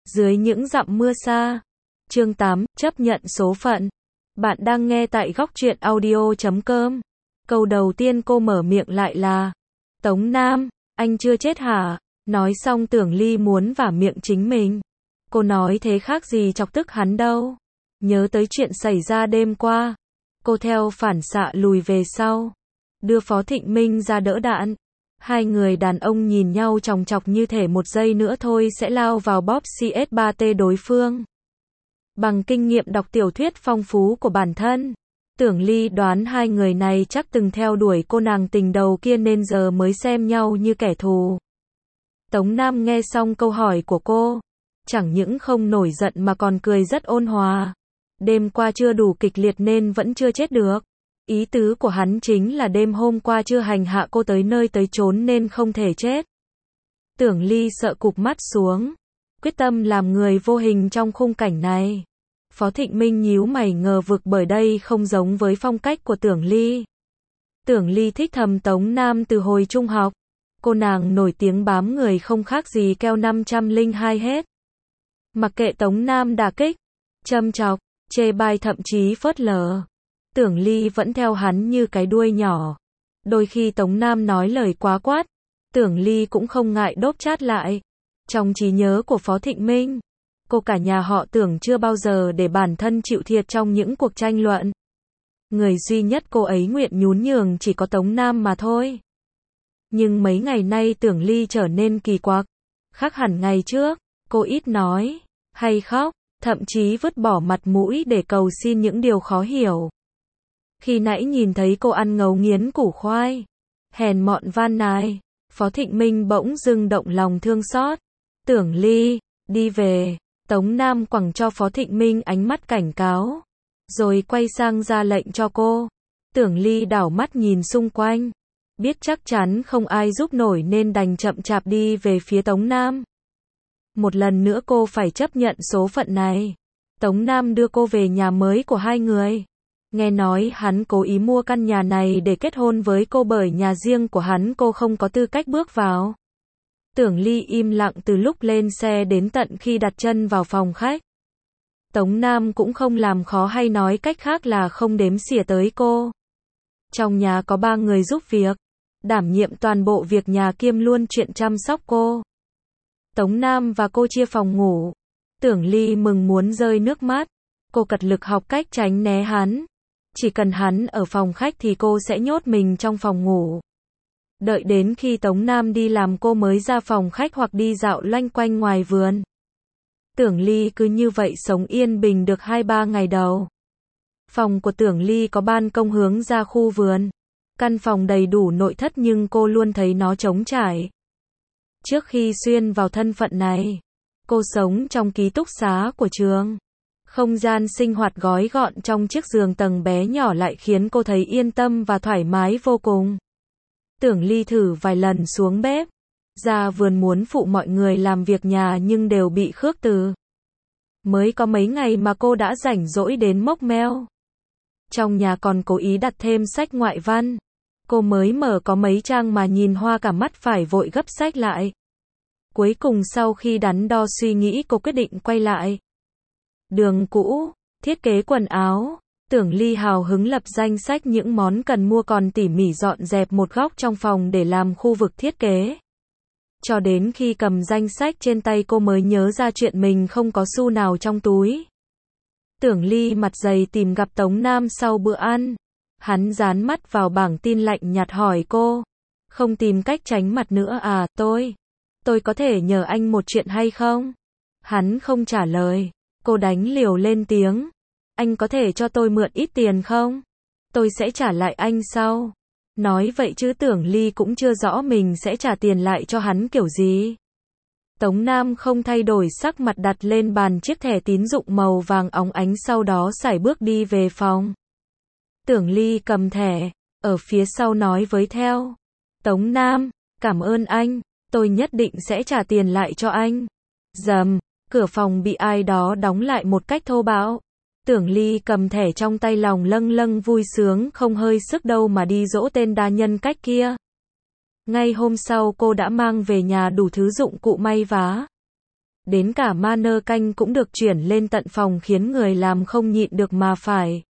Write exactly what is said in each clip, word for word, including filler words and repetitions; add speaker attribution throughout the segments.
Speaker 1: Dưới những dặm mưa xa. Chương tám, chấp nhận số phận. Bạn đang nghe tại góc truyện audio chấm com. Câu đầu tiên cô mở miệng lại là: Tống Nam, anh chưa chết hả? Nói xong Tưởng Ly muốn vả miệng chính mình. Cô nói thế khác gì chọc tức hắn đâu. Nhớ tới chuyện xảy ra đêm qua. Cô theo phản xạ lùi về sau. Đưa Phó Thịnh Minh ra đỡ đạn. Hai người đàn ông nhìn nhau chòng chọc như thể một giây nữa thôi sẽ lao vào bóp xê ét ba tê đối phương. Bằng kinh nghiệm đọc tiểu thuyết phong phú của bản thân, Tưởng Ly đoán hai người này chắc từng theo đuổi cô nàng tình đầu kia nên giờ mới xem nhau như kẻ thù. Tống Nam nghe xong câu hỏi của cô, chẳng những không nổi giận mà còn cười rất ôn hòa. Đêm qua chưa đủ kịch liệt nên vẫn chưa chết được. Ý tứ của hắn chính là đêm hôm qua chưa hành hạ cô tới nơi tới chốn nên không thể chết. Tưởng Ly sợ cụp mắt xuống, quyết tâm làm người vô hình trong khung cảnh này. Phó Thịnh Minh nhíu mày ngờ vực bởi đây không giống với phong cách của Tưởng Ly. Tưởng Ly thích thầm Tống Nam từ hồi trung học. Cô nàng nổi tiếng bám người không khác gì keo năm trăm lẻ hai hết. Mặc kệ Tống Nam đả kích, châm chọc, chê bai thậm chí phớt lờ, Tưởng Ly vẫn theo hắn như cái đuôi nhỏ. Đôi khi Tống Nam nói lời quá quát, Tưởng Ly cũng không ngại đốp chát lại. Trong trí nhớ của Phó Thịnh Minh, cô cả nhà họ Tưởng chưa bao giờ để bản thân chịu thiệt trong những cuộc tranh luận. Người duy nhất cô ấy nguyện nhún nhường chỉ có Tống Nam mà thôi. Nhưng mấy ngày nay Tưởng Ly trở nên kỳ quặc. Khác hẳn ngày trước, cô ít nói, hay khóc, thậm chí vứt bỏ mặt mũi để cầu xin những điều khó hiểu. Khi nãy nhìn thấy cô ăn ngấu nghiến củ khoai, hèn mọn van nài, Phó Thịnh Minh bỗng dưng động lòng thương xót. Tưởng Ly, đi về. Tống Nam quẳng cho Phó Thịnh Minh ánh mắt cảnh cáo, rồi quay sang ra lệnh cho cô. Tưởng Ly đảo mắt nhìn xung quanh, biết chắc chắn không ai giúp nổi nên đành chậm chạp đi về phía Tống Nam. Một lần nữa cô phải chấp nhận số phận này. Tống Nam đưa cô về nhà mới của hai người. Nghe nói hắn cố ý mua căn nhà này để kết hôn với cô bởi nhà riêng của hắn cô không có tư cách bước vào. Tưởng Ly im lặng từ lúc lên xe đến tận khi đặt chân vào phòng khách. Tống Nam cũng không làm khó hay nói cách khác là không đếm xỉa tới cô. Trong nhà có ba người giúp việc, đảm nhiệm toàn bộ việc nhà kiêm luôn chuyện chăm sóc cô. Tống Nam và cô chia phòng ngủ. Tưởng Ly mừng muốn rơi nước mắt. Cô cật lực học cách tránh né hắn. Chỉ cần hắn ở phòng khách thì cô sẽ nhốt mình trong phòng ngủ. Đợi đến khi Tống Nam đi làm cô mới ra phòng khách hoặc đi dạo loanh quanh ngoài vườn. Tưởng Ly cứ như vậy sống yên bình được hai ba ngày đầu. Phòng của Tưởng Ly có ban công hướng ra khu vườn. Căn phòng đầy đủ nội thất nhưng cô luôn thấy nó trống trải. Trước khi xuyên vào thân phận này, cô sống trong ký túc xá của trường. Không gian sinh hoạt gói gọn trong chiếc giường tầng bé nhỏ lại khiến cô thấy yên tâm và thoải mái vô cùng. Tưởng Ly thử vài lần xuống bếp, ra vườn muốn phụ mọi người làm việc nhà nhưng đều bị khước từ. Mới có mấy ngày mà cô đã rảnh rỗi đến mốc meo. Trong nhà còn cố ý đặt thêm sách ngoại văn. Cô mới mở có mấy trang mà nhìn hoa cả mắt phải vội gấp sách lại. Cuối cùng sau khi đắn đo suy nghĩ cô quyết định quay lại. Đường cũ, thiết kế quần áo. Tưởng Ly hào hứng lập danh sách những món cần mua còn tỉ mỉ dọn dẹp một góc trong phòng để làm khu vực thiết kế. Cho đến khi cầm danh sách trên tay cô mới nhớ ra chuyện mình không có xu nào trong túi. Tưởng Ly mặt dày tìm gặp Tống Nam sau bữa ăn. Hắn dán mắt vào bảng tin lạnh nhạt hỏi cô. Không tìm cách tránh mặt nữa à, tôi. Tôi có thể nhờ anh một chuyện hay không? Hắn không trả lời. Cô đánh liều lên tiếng. Anh có thể cho tôi mượn ít tiền không? Tôi sẽ trả lại anh sau. Nói vậy chứ Tưởng Ly cũng chưa rõ mình sẽ trả tiền lại cho hắn kiểu gì. Tống Nam không thay đổi sắc mặt đặt lên bàn chiếc thẻ tín dụng màu vàng óng ánh sau đó sải bước đi về phòng. Tưởng Ly cầm thẻ, ở phía sau nói với theo. Tống Nam, cảm ơn anh, tôi nhất định sẽ trả tiền lại cho anh. Rầm, cửa phòng bị ai đó đóng lại một cách thô bạo. Tưởng Ly cầm thẻ trong tay lòng lâng lâng vui sướng không hơi sức đâu mà đi dỗ tên đa nhân cách kia. Ngay hôm sau cô đã mang về nhà đủ thứ dụng cụ may vá. Đến cả ma nơ canh cũng được chuyển lên tận phòng khiến người làm không nhịn được mà phải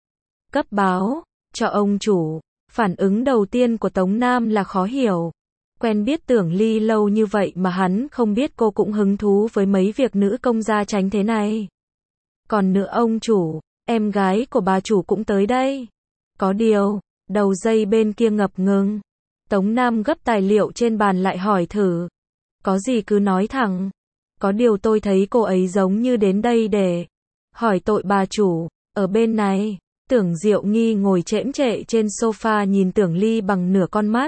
Speaker 1: cấp báo cho ông chủ. Phản ứng đầu tiên của Tống Nam là khó hiểu. Quen biết Tưởng Ly lâu như vậy mà hắn không biết cô cũng hứng thú với mấy việc nữ công gia chánh thế này. Còn nữa ông chủ, em gái của bà chủ cũng tới đây. Có điều, đầu dây bên kia ngập ngừng. Tống Nam gấp tài liệu trên bàn lại hỏi thử. Có gì cứ nói thẳng. Có điều tôi thấy cô ấy giống như đến đây để hỏi tội bà chủ. Ở bên này, Tưởng Diệu Nghi ngồi chễm chệ trên sofa nhìn Tưởng Ly bằng nửa con mắt.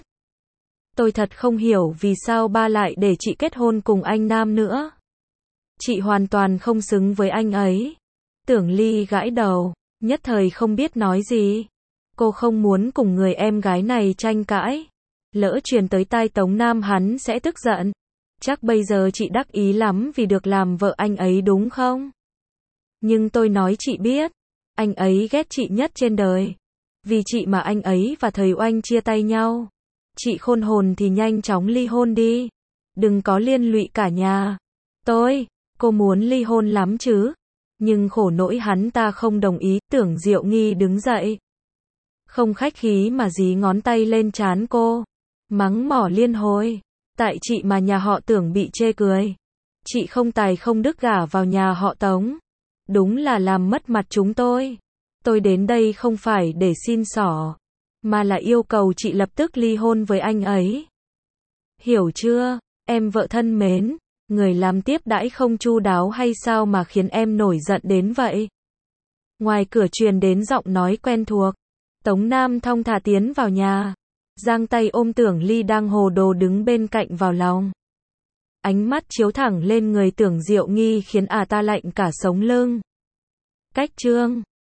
Speaker 1: Tôi thật không hiểu vì sao ba lại để chị kết hôn cùng anh Nam nữa. Chị hoàn toàn không xứng với anh ấy. Tưởng Ly gãi đầu, nhất thời không biết nói gì. Cô không muốn cùng người em gái này tranh cãi. Lỡ truyền tới tai Tống Nam hắn sẽ tức giận. Chắc bây giờ chị đắc ý lắm vì được làm vợ anh ấy đúng không? Nhưng tôi nói chị biết, anh ấy ghét chị nhất trên đời. Vì chị mà anh ấy và thầy Oanh chia tay nhau. Chị khôn hồn thì nhanh chóng ly hôn đi. Đừng có liên lụy cả nhà. Tôi, cô muốn ly hôn lắm chứ. Nhưng khổ nỗi hắn ta không đồng ý. Tưởng Diệu Nghi đứng dậy. Không khách khí mà dí ngón tay lên trán cô. Mắng mỏ liên hồi. Tại chị mà nhà họ Tưởng bị chê cười. Chị không tài không đức gả vào nhà họ Tống. Đúng là làm mất mặt chúng tôi. Tôi đến đây không phải để xin xỏ, mà là yêu cầu chị lập tức ly hôn với anh ấy. Hiểu chưa, em vợ thân mến, người làm tiếp đãi không chu đáo hay sao mà khiến em nổi giận đến vậy? Ngoài cửa truyền đến giọng nói quen thuộc. Tống Nam thong thả tiến vào nhà, giang tay ôm Tưởng Ly đang hồ đồ đứng bên cạnh vào lòng. Ánh mắt chiếu thẳng lên người Tưởng Diệu Nghi khiến ả ta lạnh cả sống lưng. Cách chương